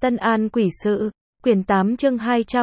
Tân An Quỷ Sự, quyển 8 chương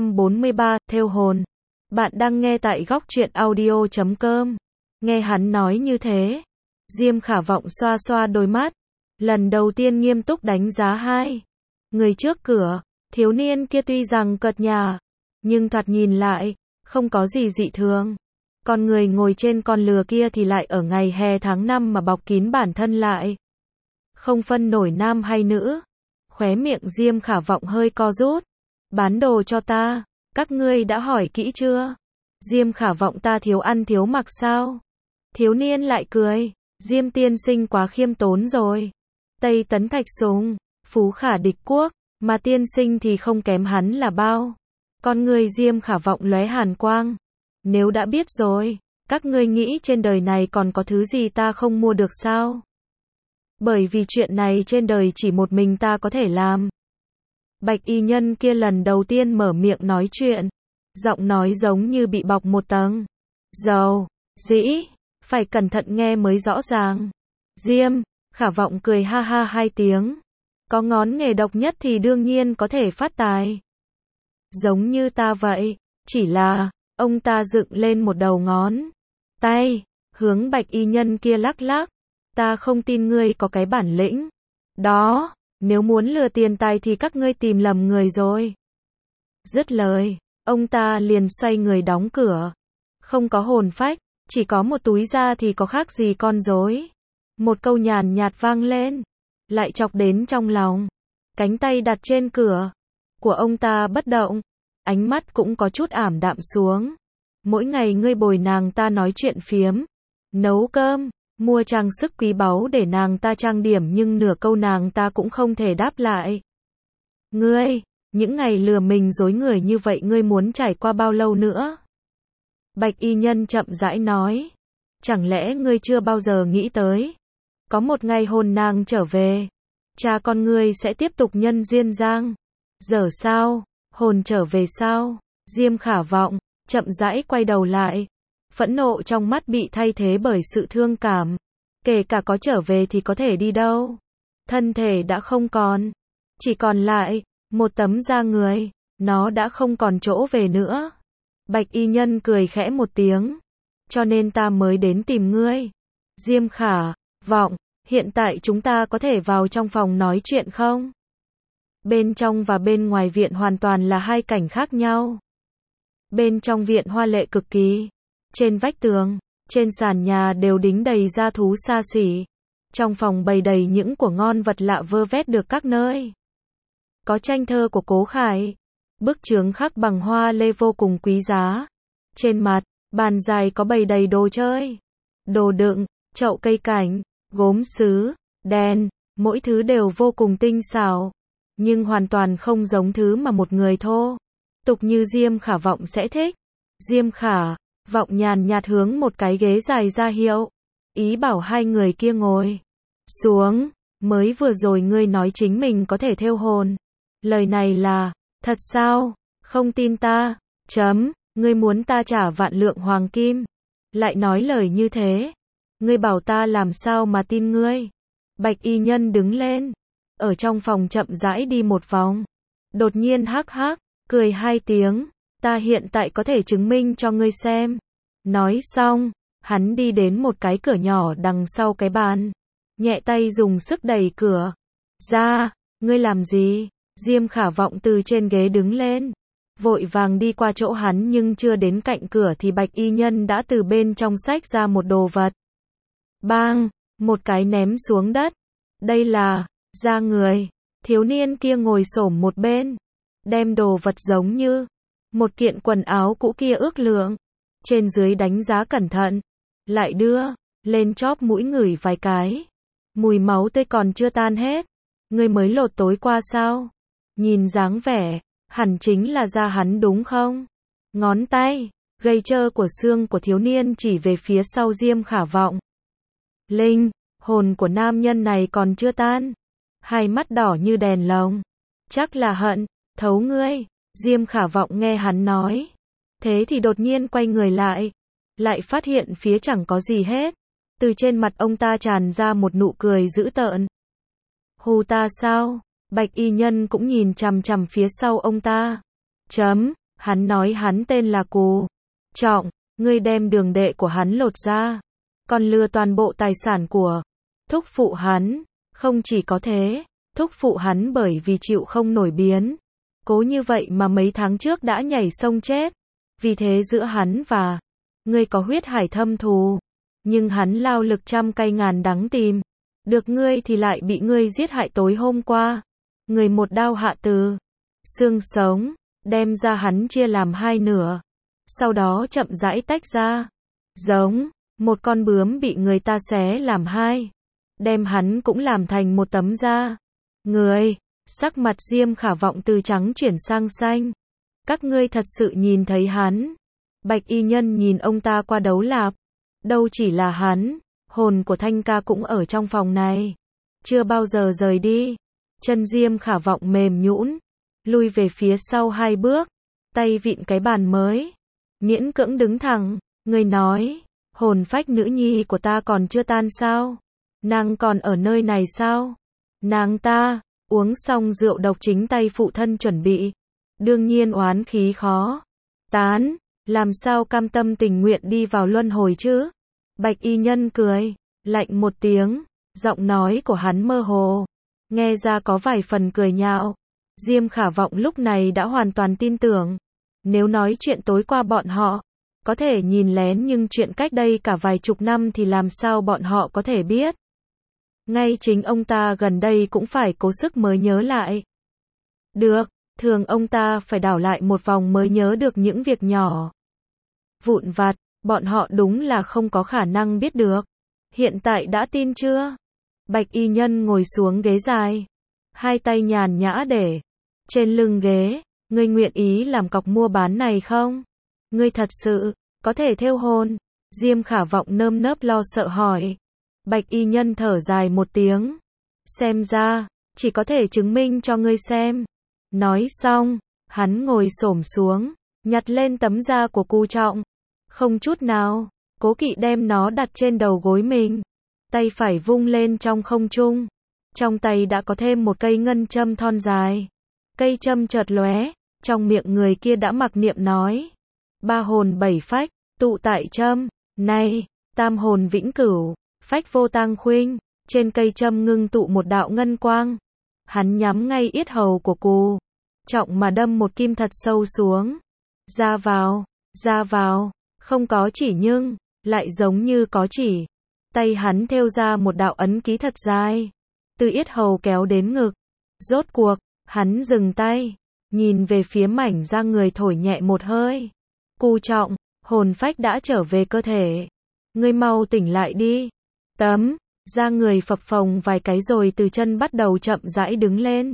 243, Thêu hồn. Bạn đang nghe tại góc truyện audio.com. Nghe hắn nói như thế, Diêm Khả Vọng xoa xoa đôi mắt, lần đầu tiên nghiêm túc đánh giá hai người trước cửa. Thiếu niên kia tuy rằng cợt nhả, nhưng thoạt nhìn lại, không có gì dị thường. Còn người ngồi trên con lừa kia thì lại ở ngày hè tháng 5 mà bọc kín bản thân lại. Không phân nổi nam hay nữ. Khóe miệng Diêm Khả Vọng hơi co rút. Bán đồ cho ta, các ngươi đã hỏi kỹ chưa? Diêm Khả Vọng, ta thiếu ăn thiếu mặc sao? Thiếu niên lại cười, Diêm tiên sinh quá khiêm tốn rồi. Tây Tấn Thạch Sùng, Phú Khả Địch Quốc, mà tiên sinh thì không kém hắn là bao. Con người Diêm Khả Vọng lóe hàn quang. Nếu đã biết rồi, các ngươi nghĩ trên đời này còn có thứ gì ta không mua được sao? Bởi vì chuyện này trên đời chỉ một mình ta có thể làm. Bạch y nhân kia lần đầu tiên mở miệng nói chuyện, giọng nói giống như bị bọc một tầng dầu dĩ, phải cẩn thận nghe mới rõ ràng. Diêm Khả Vọng cười ha ha hai tiếng. Có ngón nghề độc nhất thì đương nhiên có thể phát tài. Giống như ta vậy, chỉ là, ông ta dựng lên một đầu ngón tay, hướng bạch y nhân kia lắc lắc. Ta không tin ngươi có cái bản lĩnh đó, nếu muốn lừa tiền tài thì các ngươi tìm lầm người rồi. Dứt lời, ông ta liền xoay người đóng cửa. Không có hồn phách, chỉ có một túi da thì có khác gì con rối. Một câu nhàn nhạt vang lên, lại chọc đến trong lòng. Cánh tay đặt trên cửa của ông ta bất động, ánh mắt cũng có chút ảm đạm xuống. Mỗi ngày ngươi bồi nàng ta nói chuyện phiếm, nấu cơm, mua trang sức quý báu để nàng ta trang điểm, nhưng nửa câu nàng ta cũng không thể đáp lại. Ngươi, những ngày lừa mình dối người như vậy ngươi muốn trải qua bao lâu nữa? Bạch y nhân chậm rãi nói. Chẳng lẽ ngươi chưa bao giờ nghĩ tới, có một ngày hồn nàng trở về, cha con ngươi sẽ tiếp tục nhân duyên giang dở sao? Hồn trở về sao? Diêm Khả Vọng chậm rãi quay đầu lại. Phẫn nộ trong mắt bị thay thế bởi sự thương cảm. Kể cả có trở về thì có thể đi đâu? Thân thể đã không còn, chỉ còn lại một tấm da người, nó đã không còn chỗ về nữa. Bạch y nhân cười khẽ một tiếng. Cho nên ta mới đến tìm ngươi. Diêm Khả Vọng, hiện tại chúng ta có thể vào trong phòng nói chuyện không? Bên trong và bên ngoài viện hoàn toàn là hai cảnh khác nhau. Bên trong viện hoa lệ cực kỳ. Trên vách tường, trên sàn nhà đều đính đầy gia thú xa xỉ. Trong phòng bày đầy những của ngon vật lạ vơ vét được các nơi. Có tranh thơ của Cố Khải, bức chướng khắc bằng hoa lê vô cùng quý giá. Trên mặt bàn dài có bày đầy đồ chơi, đồ đựng, chậu cây cảnh, gốm sứ, đèn, mỗi thứ đều vô cùng tinh xảo, nhưng hoàn toàn không giống thứ mà một người thô tục như Diêm Khả Vọng sẽ thích. Diêm Khả Vọng nhàn nhạt hướng một cái ghế dài ra hiệu, ý bảo hai người kia ngồi xuống. Mới vừa rồi ngươi nói chính mình có thể thêu hồn, lời này là thật sao? Không tin ta? Ngươi muốn ta trả vạn lượng hoàng kim, lại nói lời như thế, ngươi bảo ta làm sao mà tin ngươi? Bạch y nhân đứng lên, ở trong phòng chậm rãi đi một vòng, đột nhiên hắc hắc cười hai tiếng. Ta hiện tại có thể chứng minh cho ngươi xem. Nói xong, hắn đi đến một cái cửa nhỏ đằng sau cái bàn, nhẹ tay dùng sức đẩy cửa ra. Ngươi làm gì? Diêm Khả Vọng từ trên ghế đứng lên, vội vàng đi qua chỗ hắn, nhưng chưa đến cạnh cửa thì bạch y nhân đã từ bên trong xách ra một đồ vật. Bang, một cái ném xuống đất. Đây là da người. Thiếu niên kia ngồi xổm một bên, đem đồ vật giống như một kiện quần áo cũ kia ước lượng, trên dưới đánh giá cẩn thận, lại đưa lên chóp mũi ngửi vài cái. Mùi máu tươi còn chưa tan hết. Ngươi mới lột tối qua sao? Nhìn dáng vẻ, hẳn chính là da hắn đúng không? Ngón tay gầy trơ của xương của thiếu niên chỉ về phía sau Diêm Khả Vọng. Linh hồn của nam nhân này còn chưa tan, hai mắt đỏ như đèn lồng, chắc là hận thấu ngươi. Diêm Khả Vọng nghe hắn nói thế thì đột nhiên quay người lại phát hiện phía chẳng có gì hết. Từ trên mặt ông ta tràn ra một nụ cười dữ tợn. Hù ta sao? Bạch y nhân cũng nhìn chằm chằm phía sau ông ta. Hắn nói hắn tên là Cù Trọng, ngươi đem đường đệ của hắn lột ra, còn lừa toàn bộ tài sản của thúc phụ hắn. Không chỉ có thế, thúc phụ hắn bởi vì chịu không nổi biến cố như vậy mà mấy tháng trước đã nhảy sông chết. Vì thế giữa hắn và ngươi có huyết hải thâm thù, nhưng hắn lao lực trăm cay ngàn đắng tìm được ngươi thì lại bị ngươi giết hại tối hôm qua. Người một đao hạ từ xương sống, đem ra hắn chia làm hai nửa, sau đó chậm rãi tách ra, giống một con bướm bị người ta xé làm hai, đem hắn cũng làm thành một tấm da người. Sắc mặt Diêm Khả Vọng từ trắng chuyển sang xanh. Các ngươi thật sự nhìn thấy hắn? Bạch y nhân nhìn ông ta qua đấu lạp. Đâu chỉ là hắn, hồn của Thanh ca cũng ở trong phòng này, chưa bao giờ rời đi. Chân Diêm Khả Vọng mềm nhũn, lui về phía sau hai bước, tay vịn cái bàn mới, miễn cưỡng đứng thẳng. Người nói, hồn phách nữ nhi của ta còn chưa tan sao? Nàng còn ở nơi này sao? Nàng ta uống xong rượu độc chính tay phụ thân chuẩn bị, đương nhiên oán khí khó tán, làm sao cam tâm tình nguyện đi vào luân hồi chứ? Bạch y nhân cười lạnh một tiếng, giọng nói của hắn mơ hồ, nghe ra có vài phần cười nhạo. Diêm Khả Vọng lúc này đã hoàn toàn tin tưởng. Nếu nói chuyện tối qua bọn họ có thể nhìn lén, nhưng chuyện cách đây cả vài chục năm thì làm sao bọn họ có thể biết? Ngay chính ông ta gần đây cũng phải cố sức mới nhớ lại được, thường ông ta phải đảo lại một vòng mới nhớ được những việc nhỏ vụn vặt, bọn họ đúng là không có khả năng biết được. Hiện tại đã tin chưa? Bạch y nhân ngồi xuống ghế dài, hai tay nhàn nhã để trên lưng ghế. Ngươi nguyện ý làm cọc mua bán này không? Ngươi thật sự có thể thêu hồn? Diêm Khả Vọng nơm nớp lo sợ hỏi. Bạch y nhân thở dài một tiếng. Xem ra chỉ có thể chứng minh cho ngươi xem. Nói xong, hắn ngồi xổm xuống, nhặt lên tấm da của Cù Trọng, không chút nào cố kỵ đem nó đặt trên đầu gối mình, tay phải vung lên trong không trung, trong tay đã có thêm một cây ngân châm thon dài. Cây châm chợt lóe, trong miệng người kia đã mặc niệm nói: ba hồn bảy phách, tụ tại châm này, tam hồn vĩnh cửu, phách vô tang khuynh. Trên cây châm ngưng tụ một đạo ngân quang, hắn nhắm ngay yết hầu của Cù Trọng mà đâm một kim thật sâu xuống. Ra vào, không có chỉ nhưng lại giống như có chỉ. Tay hắn thêu ra một đạo ấn ký thật dài, từ yết hầu kéo đến ngực. Rốt cuộc, hắn dừng tay, nhìn về phía mảnh da người, thổi nhẹ một hơi. Cù Trọng, hồn phách đã trở về cơ thể. Ngươi mau tỉnh lại đi. Tấm da người phập phồng vài cái rồi từ chân bắt đầu chậm rãi đứng lên.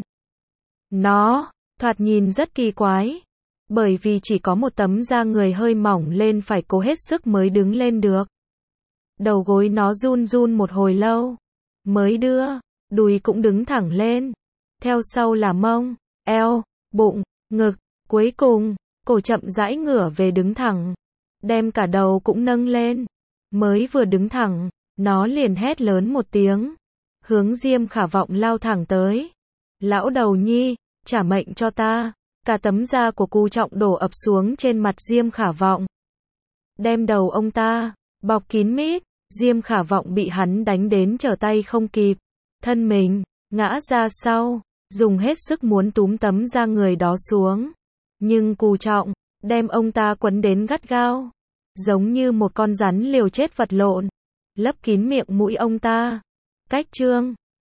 Nó thoạt nhìn rất kỳ quái, bởi vì chỉ có một tấm da người hơi mỏng lên, phải cố hết sức mới đứng lên được. Đầu gối nó run run một hồi lâu, mới đưa, đùi cũng đứng thẳng lên. Theo sau là mông, eo, bụng, ngực, cuối cùng, cổ chậm rãi ngửa về đứng thẳng, đem cả đầu cũng nâng lên. Mới vừa đứng thẳng, nó liền hét lớn một tiếng, hướng Diêm Khả Vọng lao thẳng tới. Lão đầu nhi, trả mệnh cho ta. Cả tấm da của Cù Trọng đổ ập xuống trên mặt Diêm Khả Vọng, đem đầu ông ta bọc kín mít. Diêm Khả Vọng bị hắn đánh đến trở tay không kịp, thân mình ngã ra sau, dùng hết sức muốn túm tấm da người đó xuống, nhưng Cù Trọng đem ông ta quấn đến gắt gao, giống như một con rắn liều chết vật lộn, lấp kín miệng mũi ông ta. Cách chương